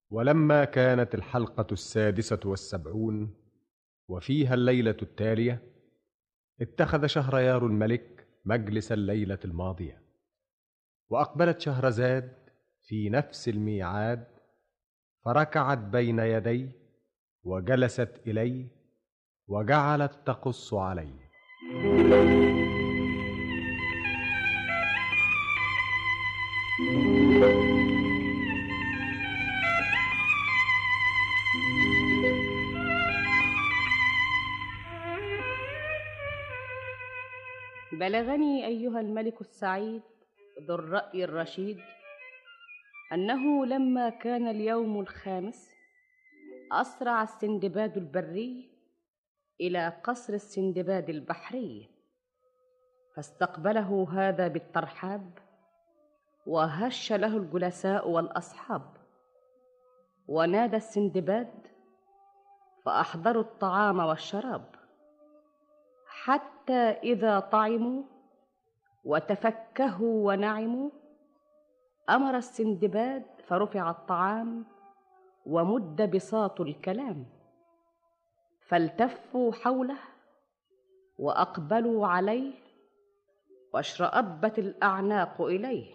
ولما كانت الحلقة 76 وفيها الليلة التالية، اتخذ شهريار الملك مجلس الليلة الماضية، وأقبلت شهرزاد في نفس الميعاد، فركعت بين يديه وجلست إليه وجعلت تقص عليه. بلغني أيها الملك السعيد ذو الرأي الرشيد أنه لما كان اليوم الخامس أسرع السندباد البري إلى قصر السندباد البحري، فاستقبله هذا بالترحاب، وهش له الجلساء والأصحاب، ونادى السندباد فأحضروا الطعام والشراب، حتى إذا طعموا وتفكهوا ونعموا، أمر السندباد فرفع الطعام ومد بساط الكلام، فالتفوا حوله وأقبلوا عليه، واشرأبت الأعناق إليه.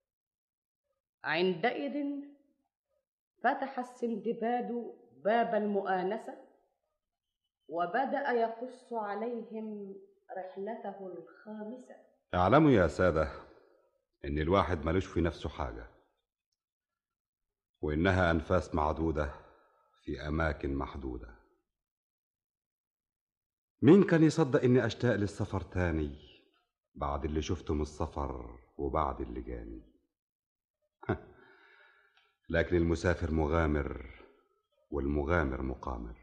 عندئذ فتح السندباد باب المؤانسة، وبدأ يقص عليهم رحلته الخامسة. اعلموا يا سادة إن الواحد ملوش في نفسه حاجة، وإنها أنفاس معدودة في أماكن محدودة. مين كان يصدق إني أشتاق للسفر تاني بعد اللي شفته من السفر وبعد اللي جاني؟ لكن المسافر مغامر، والمغامر مقامر،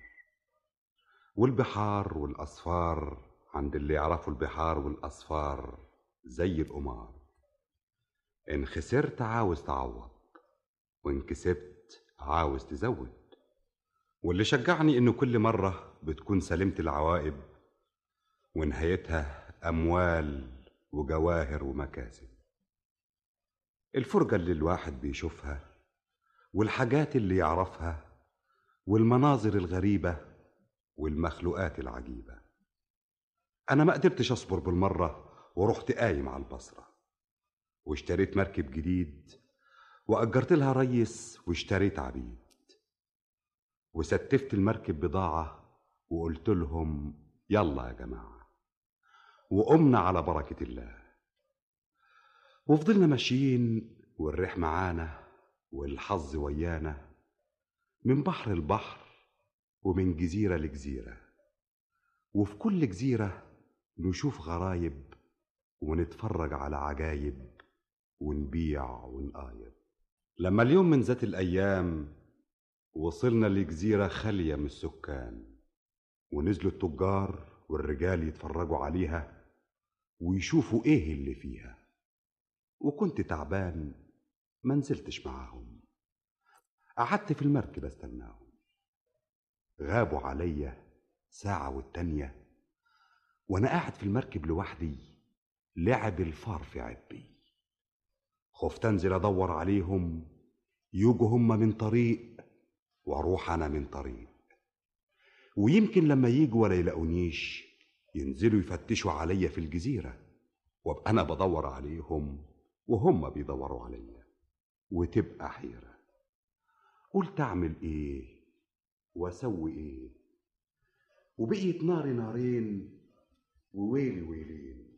والبحار والأصفار عند اللي يعرفوا البحار والأصفار زي القمار. إن خسرت عاوز تعوض، وإن كسبت عاوز تزود. واللي شجعني إنه كل مرة بتكون سلمت العوائب، ونهايتها أموال وجواهر ومكاسب. الفرجة اللي الواحد بيشوفها، والحاجات اللي يعرفها، والمناظر الغريبة والمخلوقات العجيبة. أنا ما قدرتش أصبر بالمرة، ورحت قايم على البصرة، واشتريت مركب جديد، وأجرت لها ريس، واشتريت عبيد، وستفت المركب بضاعة، وقلت لهم يلا يا جماعة، وقمنا على بركة الله. وفضلنا ماشيين، والريح معانا والحظ ويانا، من بحر لبحر ومن جزيرة لجزيرة، وفي كل جزيرة نشوف غرايب، ونتفرج على عجايب، ونبيع ونقايب. لما اليوم من ذات الأيام وصلنا لجزيرة خالية من السكان، ونزلوا التجار والرجال يتفرجوا عليها ويشوفوا ايه اللي فيها. وكنت تعبان ما نزلتش معاهم، قعدت في المركب استناهم. غابوا عليا ساعة والتانية، وانا قاعد في المركب لوحدي، لعب الفار في عبي. خفت انزل ادور عليهم، يجوا هم من طريق واروح انا من طريق، ويمكن لما يجوا ولا يلاقونيش ينزلوا يفتشوا عليا في الجزيرة، وابقى انا بدور عليهم وهم بيدوروا عليا، وتبقى حيرة. قلت اعمل ايه واسوي ايه، وبقيت ناري نارين وويلي ويلين.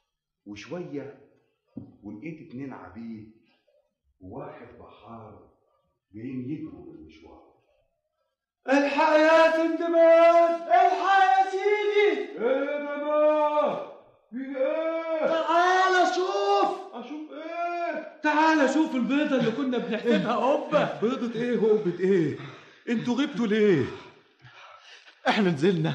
وشوية ولقيت 2 عبيد وواحد بحار جايين يجروا بالمشوار. الحق يا سندباد، الحق يا سيدي. ايه ده بقى؟ في ايه؟ تعال شوف. اشوف ايه؟ تعال شوف البيضة اللي كنا بنحسبها قبة. بيضة ايه وقبة ايه؟ انتوا غبتوا ليه؟ احنا نزلنا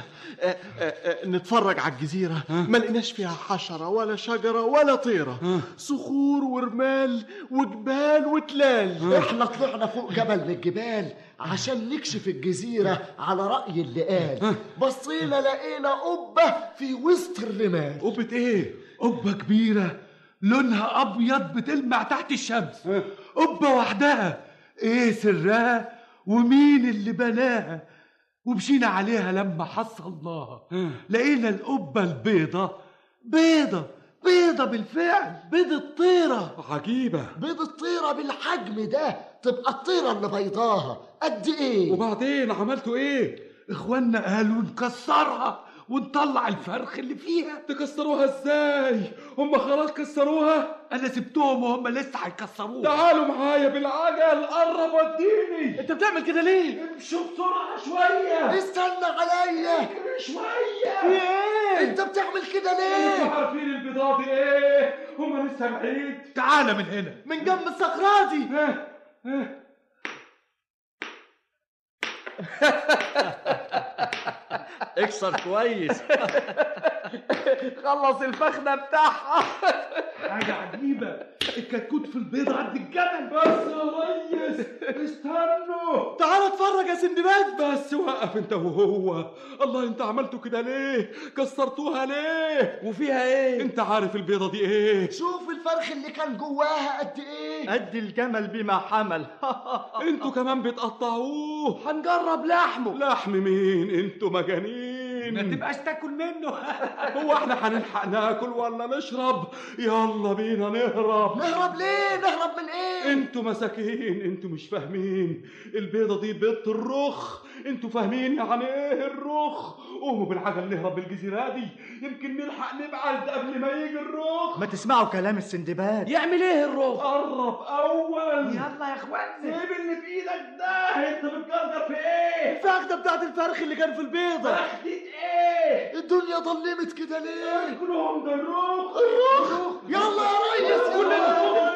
نتفرج على الجزيرة، ما لقيناش فيها حشرة ولا شجرة ولا طيرة، صخور ورمال وجبال وتلال. احنا طلعنا فوق جبل من الجبال عشان نكشف الجزيرة على رأي اللي قال. بصينا لقينا قبة في وسط الرمال. قبة ايه؟ قبة كبيرة لونها أبيض بتلمع تحت الشمس. قبة وحدها، ايه سرها؟ ومين اللي بناها، ومشينا عليها لما حصلناها لقينا القبة البيضة بيضة بالفعل، بيض الطيرة. عجيبة. بيض الطيرة بالحجم ده تبقى الطيرة اللي بيضاها قد ايه؟ وبعدين عملتوا ايه؟ اخوانا قالوا نكسرها ونطلع الفرخ اللي فيها. تكسروها ازاي؟ هم خلاص كسروها؟ انا سبتهم وهم لسه هيكسروها. تعالوا معايا بالعجل، قرب وديني. انت بتعمل كده ليه؟ امشوا بسرعة شوية. استنى عليا شوية. في ايه؟ انت بتعمل كده انتوا ليه؟ عارفين البضاعة دي ايه؟ هم لسه بعيد. تعالى من هنا، من جنب الصخرة دي. اكسر كويس. خلص الفخده بتاعها. حاجه عجيبه، الكتكوت في البيض عند الجبل. بس يا ريس استنوا، تعال اتفرج يا سندباد. بس وقف انت وهو. الله، انت عملتوا كده ليه؟ كسرتوها ليه؟ وفيها ايه؟ انت عارف البيضة دي ايه؟ شوف الفرخ اللي كان جواها قد ايه؟ قد الجمل بما حمل. انتوا كمان بتقطعوه؟ هنجرب لحمه. لحم مين؟ انتوا مجانين. ما تبقاش تاكل منه. هو احنا هنلحق ناكل ولا نشرب؟ يلا بينا نهرب. نهرب ليه؟ نهرب من ايه؟ انتوا مساكين، انتوا مش فاهمين. البيضة دي بيضة الرخ، انتوا فاهمين يعني ايه الرخ؟ قوموا بالعجل نهرب بالجزيرة دي، يمكن نلحق نبعد قبل ما يجي الرخ. ما تسمعوا كلام السندباد. يعمل ايه الروح؟ قرب اول. يلا يا اخواني. سيب اللي في ايدك ده، انت بتجرجر في ايه؟ الفخده بتاعت الفرخ اللي كان في البيضه. فخدة ايه؟ الدنيا ضلمت كده ليه؟ كلهم ده الرخ. يلا يا ريس، كلنا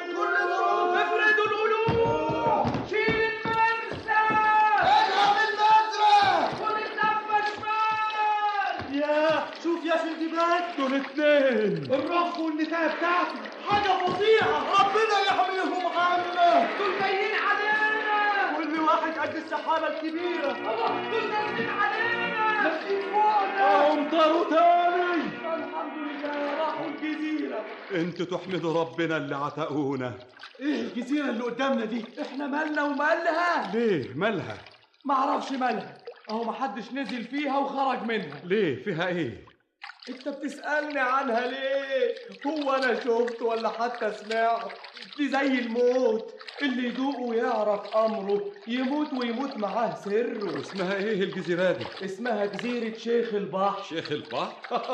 نروح. افردوا القلوب، شيل المرسى، العب المدرة. خد الدفه شمال. يا شوف يا سندباد، دول اتنين، الرخ والنتايه بتاعته حاجه فظيعه. ربنا يحميهم عنا. دول جايين علينا، كل واحد قد السحابه الكبيره. الله، دول نازلين علينا، نازلين فوقنا. امطروا تاني. الحمد لله راحوا الجزيره. انتوا تحمدوا ربنا اللي عتقونا. ايه الجزيره اللي قدامنا دي؟ احنا مالنا ومالها؟ ليه مالها؟ معرفش مالها، اهو محدش نزل فيها وخرج منها. ليه فيها ايه؟ انت بتسألني عنها ليه؟ هو انا شفت ولا حتى سمعت؟ دي زي الموت، اللي يدوق ويعرف امره يموت ويموت معاه سره. اسمها ايه الجزيرة دي؟ اسمها جزيرة شيخ البحر. شيخ البحر؟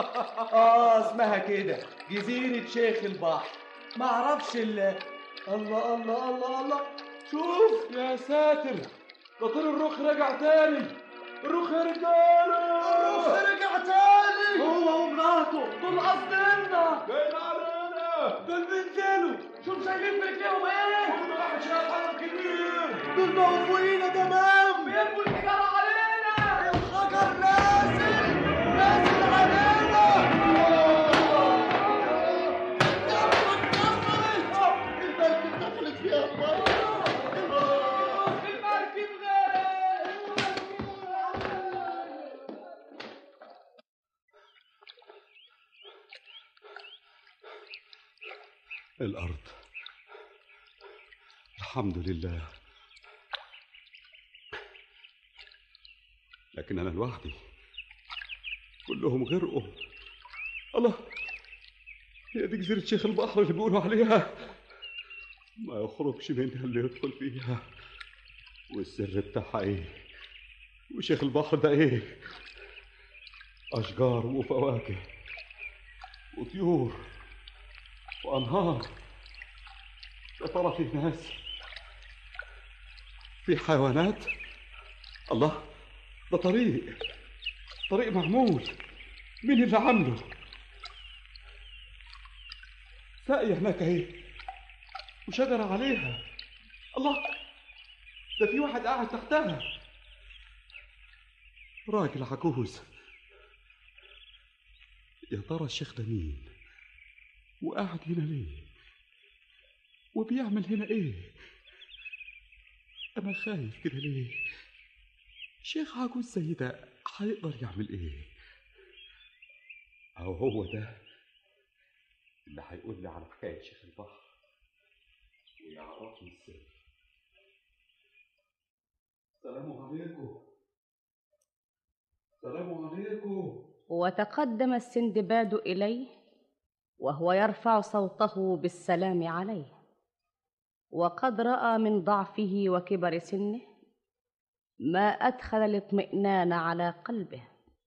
اسمها كده، جزيرة شيخ البحر. معرفش الله الله الله، شوف يا ساتر، ده طير الرخ رجع تاني. الرخ يا رجاله، الرخ رجع تاني. هو ومراته دول قصدنا، جايين علينا. دول بينزلوا، شوف شايلين في رجليهم ايه؟ كل واحد شايل حجر كبير. دول بقوا فوقينا تمام، بيرموا الحجارة علينا. الحجر نازل علينا. المركب دخلت فيها المية. المركب غير. الأرض، الحمد لله. لكن أنا لوحدي، كلهم غرقوا. الله، هي دي جزيرة شيخ البحر اللي بيقولوا عليها؟ ما يخرجش منها اللي يدخل فيها. والسر بتاعها ايه؟ وشيخ البحر ده ايه؟ أشجار وفواكه وطيور وأنهار. يا ترى في ناس؟ في حيوانات؟ الله، ده طريق معمول. مين اللي عامله؟ ساقية هناك اهي، وشجرة عليها. الله، ده في واحد قاعد تحتها، راجل عجوز. يا ترى الشيخ ده مين؟ وقاعد هنا ليه؟ وبيعمل هنا ايه؟ انا خايف كده ليه؟ شيخ عجوز زي ده هيقدر يعمل ايه؟ او هو ده اللي هيقول لي على حكايه شيخ البحر ويعرفني السر. السلام عليكم. السلام عليكم. وتقدم السندباد إليه وهو يرفع صوته بالسلام عليه، وقد رأى من ضعفه وكبر سنه ما أدخل الاطمئنان على قلبه،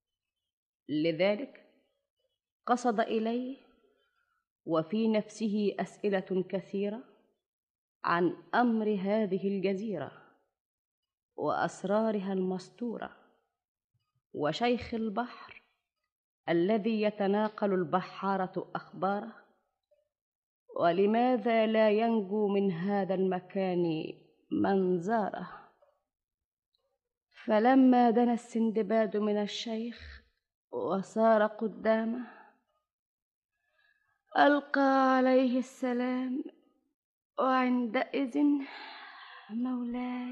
لذلك قصد إليه وفي نفسه أسئلة كثيرة عن أمر هذه الجزيرة وأسرارها المستورة، وشيخ البحر الذي يتناقل البحارة أخباره، ولماذا لا ينجو من هذا المكان من زاره. فلما دنا السندباد من الشيخ وصار قدامه ألقى عليه السلام، وعندئذ مولاي.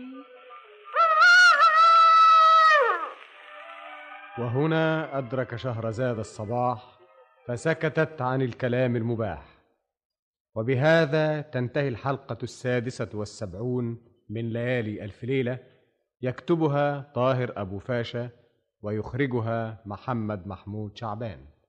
وهنا أدرك شهرزاد الصباح فسكتت عن الكلام المباح. وبهذا تنتهي الحلقة 76 من ليالي ألف ليلة، يكتبها طاهر أبو فاشا ويخرجها محمد محمود شعبان.